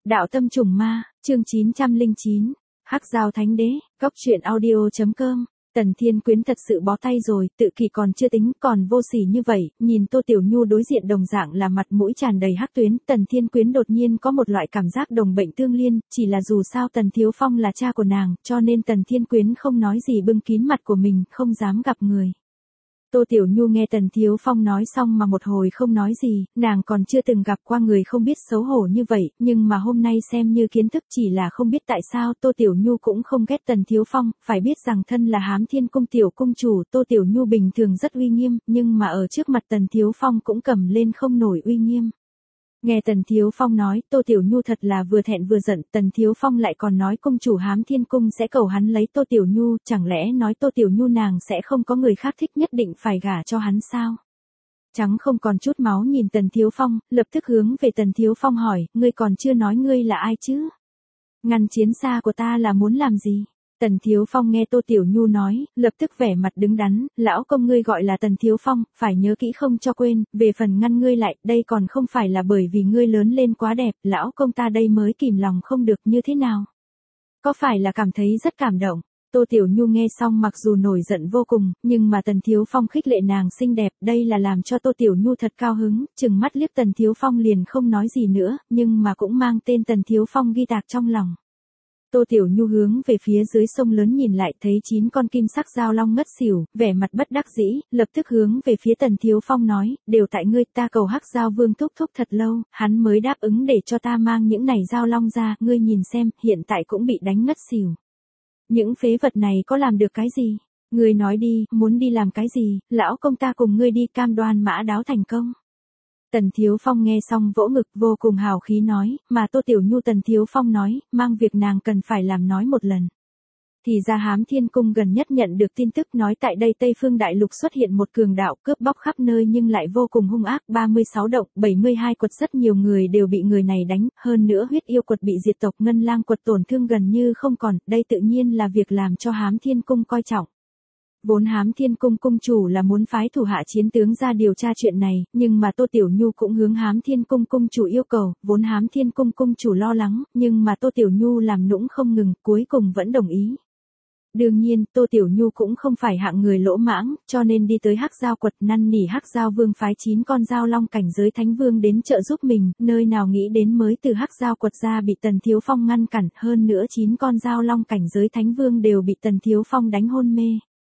Đạo tâm trùng ma, chương 909, Hắc Giao Thánh Đế, Cốc truyện audio.com. Tần Thiên Quyến thật sự bó tay rồi, tự kỷ còn chưa tính, còn vô sỉ như vậy, nhìn Tô Tiểu Nhu đối diện đồng dạng là mặt mũi tràn đầy hắc tuyến, Tần Thiên Quyến đột nhiên có một loại cảm giác đồng bệnh tương liên, chỉ là dù sao Tần Thiếu Phong là cha của nàng, cho nên Tần Thiên Quyến không nói gì bưng kín mặt của mình, không dám gặp người. Tô Tiểu Nhu nghe Tần Thiếu Phong nói xong mà một hồi không nói gì, nàng còn chưa từng gặp qua người không biết xấu hổ như vậy, nhưng mà hôm nay xem như kiến thức, chỉ là không biết tại sao Tô Tiểu Nhu cũng không ghét Tần Thiếu Phong, phải biết rằng thân là Hám Thiên Cung tiểu cung chủ, Tô Tiểu Nhu bình thường rất uy nghiêm, nhưng mà ở trước mặt Tần Thiếu Phong cũng cầm lên không nổi uy nghiêm. Nghe Tần Thiếu Phong nói, Tô Tiểu Nhu thật là vừa thẹn vừa giận, Tần Thiếu Phong lại còn nói cung chủ Hám Thiên Cung sẽ cầu hắn lấy Tô Tiểu Nhu, chẳng lẽ nói Tô Tiểu Nhu nàng sẽ không có người khác thích nhất định phải gả cho hắn sao? Trắng không còn chút máu nhìn Tần Thiếu Phong, lập tức hướng về Tần Thiếu Phong hỏi, ngươi còn chưa nói ngươi là ai chứ? Ngăn chiến xa của ta là muốn làm gì? Tần Thiếu Phong nghe Tô Tiểu Nhu nói, lập tức vẻ mặt đứng đắn, lão công ngươi gọi là Tần Thiếu Phong, phải nhớ kỹ không cho quên, về phần ngăn ngươi lại, đây còn không phải là bởi vì ngươi lớn lên quá đẹp, lão công ta đây mới kìm lòng không được như thế nào. Có phải là cảm thấy rất cảm động? Tô Tiểu Nhu nghe xong mặc dù nổi giận vô cùng, nhưng mà Tần Thiếu Phong khích lệ nàng xinh đẹp, đây là làm cho Tô Tiểu Nhu thật cao hứng, chừng mắt liếc Tần Thiếu Phong liền không nói gì nữa, nhưng mà cũng mang tên Tần Thiếu Phong ghi tạc trong lòng. Tô Tiểu Nhu hướng về phía dưới sông lớn nhìn lại thấy 9 con kim sắc giao long ngất xỉu, vẻ mặt bất đắc dĩ, lập tức hướng về phía Tần Thiếu Phong nói, đều tại ngươi, ta cầu Hắc Giao Vương thúc thúc thật lâu, hắn mới đáp ứng để cho ta mang những này giao long ra, ngươi nhìn xem, hiện tại cũng bị đánh ngất xỉu. Những phế vật này có làm được cái gì? Ngươi nói đi, muốn đi làm cái gì, lão công ta cùng ngươi đi cam đoan mã đáo thành công. Tần Thiếu Phong nghe xong vỗ ngực vô cùng hào khí nói, mà Tô Tiểu Nhu Tần Thiếu Phong nói, mang việc nàng cần phải làm nói một lần. Thì ra Hám Thiên Cung gần nhất nhận được tin tức nói tại đây Tây Phương Đại Lục xuất hiện một cường đạo cướp bóc khắp nơi nhưng lại vô cùng hung ác, 36 động, 72 quật rất nhiều người đều bị người này đánh, hơn nữa huyết yêu quật bị diệt tộc Ngân Lang quật tổn thương gần như không còn, đây tự nhiên là việc làm cho Hám Thiên Cung coi trọng. Vốn Hám Thiên Cung cung chủ là muốn phái thủ hạ chiến tướng ra điều tra chuyện này, nhưng mà Tô Tiểu Nhu cũng hướng Hám Thiên Cung cung chủ yêu cầu, vốn Hám Thiên Cung cung chủ lo lắng, nhưng mà Tô Tiểu Nhu làm nũng không ngừng, cuối cùng vẫn đồng ý. Đương nhiên, Tô Tiểu Nhu cũng không phải hạng người lỗ mãng, cho nên đi tới Hắc Giao quật năn nỉ Hắc Giao Vương phái 9 con giao long cảnh giới thánh vương đến trợ giúp mình, nơi nào nghĩ đến mới từ Hắc Giao quật ra bị Tần Thiếu Phong ngăn cản, hơn nữa 9 con giao long cảnh giới thánh vương đều bị Tần Thiếu Phong đánh hôn mê.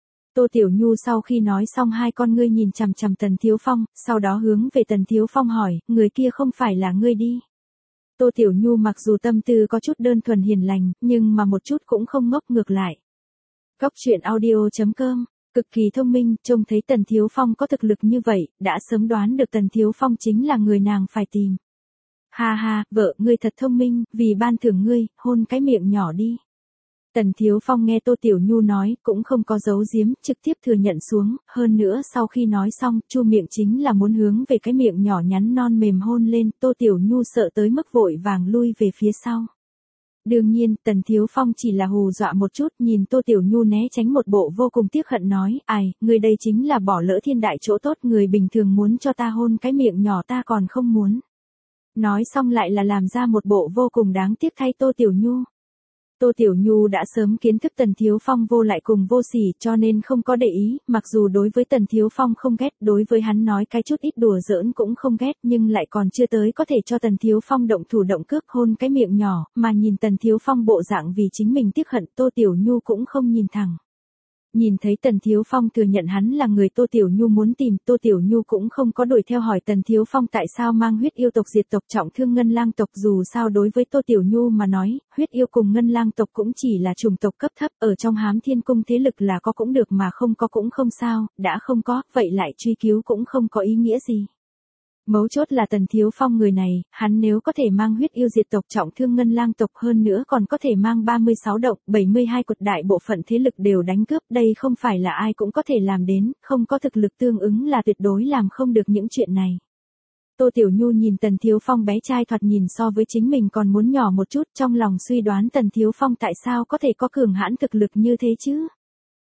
Tô Tiểu Nhu sau khi nói xong hai con ngươi nhìn chằm chằm Tần Thiếu Phong, sau đó hướng về Tần Thiếu Phong hỏi, người kia không phải là ngươi đi. Tô Tiểu Nhu mặc dù tâm tư có chút đơn thuần hiền lành, nhưng mà một chút cũng không ngốc ngược lại. Cốc truyện audio.com, cực kỳ thông minh, trông thấy Tần Thiếu Phong có thực lực như vậy, đã sớm đoán được Tần Thiếu Phong chính là người nàng phải tìm. Ha ha, vợ, ngươi thật thông minh, vì ban thưởng ngươi, hôn cái miệng nhỏ đi. Tần Thiếu Phong nghe Tô Tiểu Nhu nói, cũng không có giấu giếm, trực tiếp thừa nhận xuống, hơn nữa sau khi nói xong, chu miệng chính là muốn hướng về cái miệng nhỏ nhắn non mềm hôn lên, Tô Tiểu Nhu sợ tới mức vội vàng lui về phía sau. Đương nhiên, Tần Thiếu Phong chỉ là hù dọa một chút, nhìn Tô Tiểu Nhu né tránh một bộ vô cùng tiếc hận nói, ai, người đây chính là bỏ lỡ thiên đại chỗ tốt, người bình thường muốn cho ta hôn cái miệng nhỏ ta còn không muốn. Nói xong lại là làm ra một bộ vô cùng đáng tiếc thay Tô Tiểu Nhu. Tô Tiểu Nhu đã sớm kiến thức Tần Thiếu Phong vô lại cùng vô sỉ cho nên không có để ý, mặc dù đối với Tần Thiếu Phong không ghét, đối với hắn nói cái chút ít đùa giỡn cũng không ghét nhưng lại còn chưa tới có thể cho Tần Thiếu Phong động thủ động cước hôn cái miệng nhỏ, mà nhìn Tần Thiếu Phong bộ dạng vì chính mình tiếc hận Tô Tiểu Nhu cũng không nhìn thẳng. Nhìn thấy Tần Thiếu Phong thừa nhận hắn là người Tô Tiểu Nhu muốn tìm, Tô Tiểu Nhu cũng không có đuổi theo hỏi Tần Thiếu Phong tại sao mang huyết yêu tộc diệt tộc trọng thương Ngân Lang tộc, dù sao đối với Tô Tiểu Nhu mà nói, huyết yêu cùng Ngân Lang tộc cũng chỉ là chủng tộc cấp thấp, ở trong Hám Thiên Cung thế lực là có cũng được mà không có cũng không sao, đã không có, vậy lại truy cứu cũng không có ý nghĩa gì. Mấu chốt là Tần Thiếu Phong người này, hắn nếu có thể mang huyết yêu diệt tộc trọng thương Ngân Lang tộc hơn nữa còn có thể mang 36 động, 72 quật đại bộ phận thế lực đều đánh cướp, đây không phải là ai cũng có thể làm đến, không có thực lực tương ứng là tuyệt đối làm không được những chuyện này. Tô Tiểu Nhu nhìn Tần Thiếu Phong bé trai thoạt nhìn so với chính mình còn muốn nhỏ một chút, trong lòng suy đoán Tần Thiếu Phong tại sao có thể có cường hãn thực lực như thế chứ.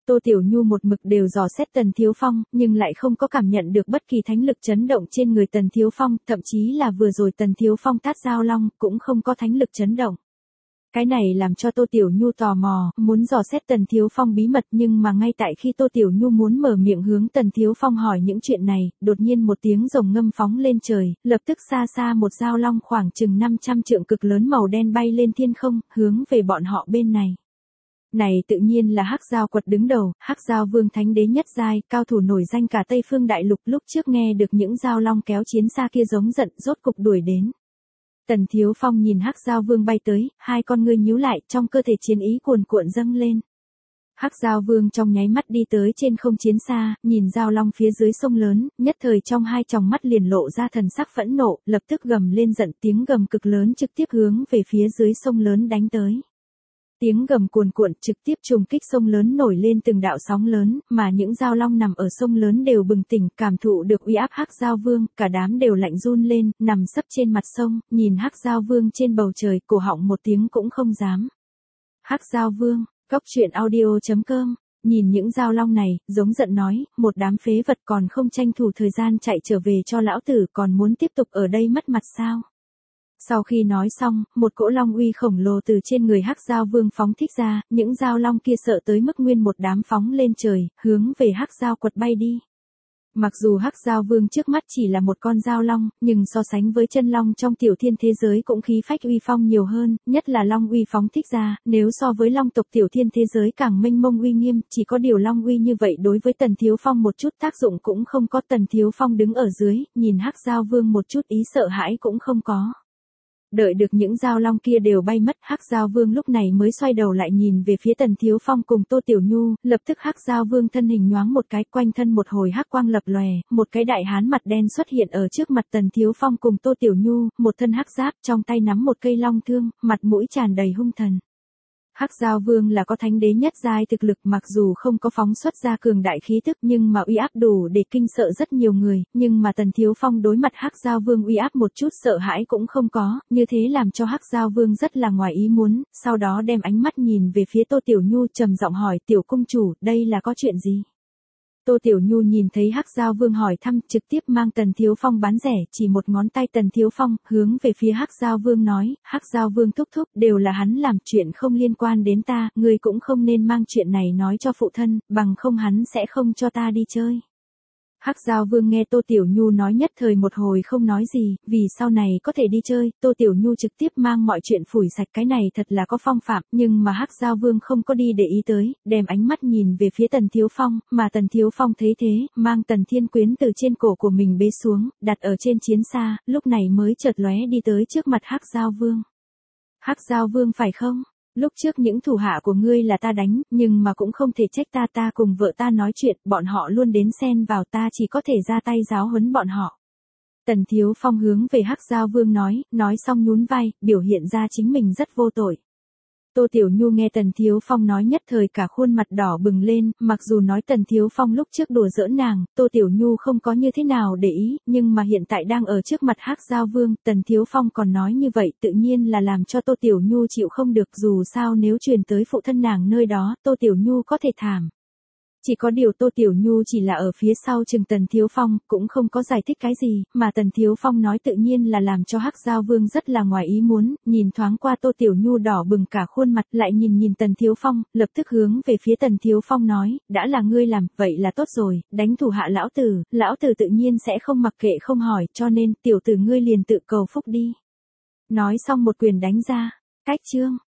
Tô Tiểu Nhu một mực đều dò xét Tần Thiếu Phong, nhưng lại không có cảm nhận được bất kỳ thánh lực chấn động trên người Tần Thiếu Phong, thậm chí là vừa rồi Tần Thiếu Phong tát giao long, cũng không có thánh lực chấn động. Cái này làm cho Tô Tiểu Nhu tò mò, muốn dò xét Tần Thiếu Phong bí mật, nhưng mà ngay tại khi Tô Tiểu Nhu muốn mở miệng hướng Tần Thiếu Phong hỏi những chuyện này, đột nhiên một tiếng rồng ngâm phóng lên trời, lập tức xa xa một giao long khoảng chừng 500 trượng cực lớn màu đen bay lên thiên không, hướng về bọn họ bên này. Này tự nhiên là Hắc Giao Quật đứng đầu, Hắc Giao Vương thánh đế nhất giai, cao thủ nổi danh cả Tây Phương Đại Lục, lúc trước nghe được những giao long kéo chiến xa kia giống giận, rốt cục đuổi đến. Tần Thiếu Phong nhìn Hắc Giao Vương bay tới, hai con ngươi nhíu lại, trong cơ thể chiến ý cuồn cuộn dâng lên. Hắc Giao Vương trong nháy mắt đi tới trên không chiến xa, nhìn giao long phía dưới sông lớn, nhất thời trong hai tròng mắt liền lộ ra thần sắc phẫn nộ, lập tức gầm lên giận, tiếng gầm cực lớn trực tiếp hướng về phía dưới sông lớn đánh tới. Tiếng gầm cuồn cuộn trực tiếp trùng kích sông lớn, nổi lên từng đạo sóng lớn, mà những giao long nằm ở sông lớn đều bừng tỉnh, cảm thụ được uy áp Hắc Giao Vương, cả đám đều lạnh run lên, nằm sấp trên mặt sông, nhìn Hắc Giao Vương trên bầu trời, cổ họng một tiếng cũng không dám. Hắc Giao Vương, Cốc truyện audio.com, nhìn những giao long này, giống giận nói, một đám phế vật còn không tranh thủ thời gian chạy trở về cho lão tử, còn muốn tiếp tục ở đây mất mặt sao? Sau khi nói xong, một cỗ long uy khổng lồ từ trên người Hắc Giao Vương phóng thích ra, những giao long kia sợ tới mức nguyên một đám phóng lên trời, hướng về Hắc Giao Quật bay đi. Mặc dù Hắc Giao Vương trước mắt chỉ là một con giao long, nhưng so sánh với chân long trong tiểu thiên thế giới cũng khí phách uy phong nhiều hơn, nhất là long uy phóng thích ra, nếu so với long tộc tiểu thiên thế giới càng mênh mông uy nghiêm, chỉ có điều long uy như vậy đối với Tần Thiếu Phong một chút tác dụng cũng không có. Tần Thiếu Phong đứng ở dưới, nhìn Hắc Giao Vương một chút ý sợ hãi cũng không có. Đợi được những giao long kia đều bay mất, Hắc Giao Vương lúc này mới xoay đầu lại nhìn về phía Tần Thiếu Phong cùng Tô Tiểu Nhu, lập tức Hắc Giao Vương thân hình nhoáng một cái, quanh thân một hồi hắc quang lập lòe, một cái đại hán mặt đen xuất hiện ở trước mặt Tần Thiếu Phong cùng Tô Tiểu Nhu, một thân hắc giáp, trong tay nắm một cây long thương, mặt mũi tràn đầy hung thần. Hắc Giao Vương là có thánh đế nhất giai thực lực, mặc dù không có phóng xuất ra cường đại khí tức nhưng mà uy áp đủ để kinh sợ rất nhiều người, nhưng mà Tần Thiếu Phong đối mặt Hắc Giao Vương uy áp một chút sợ hãi cũng không có, như thế làm cho Hắc Giao Vương rất là ngoài ý muốn, sau đó đem ánh mắt nhìn về phía Tô Tiểu Nhu trầm giọng hỏi, Tiểu công chủ, đây là có chuyện gì? Tô Tiểu Nhu nhìn thấy Hắc Giao Vương hỏi thăm, trực tiếp mang Tần Thiếu Phong bán rẻ, chỉ một ngón tay Tần Thiếu Phong, hướng về phía Hắc Giao Vương nói, Hắc Giao Vương thúc thúc, đều là hắn làm, chuyện không liên quan đến ta, ngươi cũng không nên mang chuyện này nói cho phụ thân, bằng không hắn sẽ không cho ta đi chơi. Hắc Giao Vương nghe Tô Tiểu Nhu nói nhất thời một hồi không nói gì, vì sau này có thể đi chơi, Tô Tiểu Nhu trực tiếp mang mọi chuyện phủi sạch, cái này thật là có phong phạm, nhưng mà Hắc Giao Vương không có đi để ý tới, đem ánh mắt nhìn về phía Tần Thiếu Phong, mà Tần Thiếu Phong thấy thế, mang Tần Thiên Quyến từ trên cổ của mình bế xuống, đặt ở trên chiến xa, lúc này mới chợt lóe đi tới trước mặt Hắc Giao Vương. Hắc Giao Vương phải không? Lúc trước những thủ hạ của ngươi là ta đánh, nhưng mà cũng không thể trách ta, ta cùng vợ ta nói chuyện, bọn họ luôn đến xen vào, ta chỉ có thể ra tay giáo huấn bọn họ. Tần Thiếu Phong hướng về Hắc Giao Vương nói xong nhún vai, biểu hiện ra chính mình rất vô tội. Tô Tiểu Nhu nghe Tần Thiếu Phong nói nhất thời cả khuôn mặt đỏ bừng lên, mặc dù nói Tần Thiếu Phong lúc trước đùa giỡn nàng, Tô Tiểu Nhu không có như thế nào để ý, nhưng mà hiện tại đang ở trước mặt Hắc Giao Vương, Tần Thiếu Phong còn nói như vậy, tự nhiên là làm cho Tô Tiểu Nhu chịu không được, dù sao nếu truyền tới phụ thân nàng nơi đó, Tô Tiểu Nhu có thể thảm. Chỉ có điều Tô Tiểu Nhu chỉ là ở phía sau chừng Tần Thiếu Phong, cũng không có giải thích cái gì, mà Tần Thiếu Phong nói tự nhiên là làm cho Hắc Giao Vương rất là ngoài ý muốn, nhìn thoáng qua Tô Tiểu Nhu đỏ bừng cả khuôn mặt, lại nhìn Tần Thiếu Phong, lập tức hướng về phía Tần Thiếu Phong nói, đã là ngươi làm, vậy là tốt rồi, đánh thủ hạ lão tử tự nhiên sẽ không mặc kệ không hỏi, cho nên tiểu tử ngươi liền tự cầu phúc đi. Nói xong một quyền đánh ra, cách chương.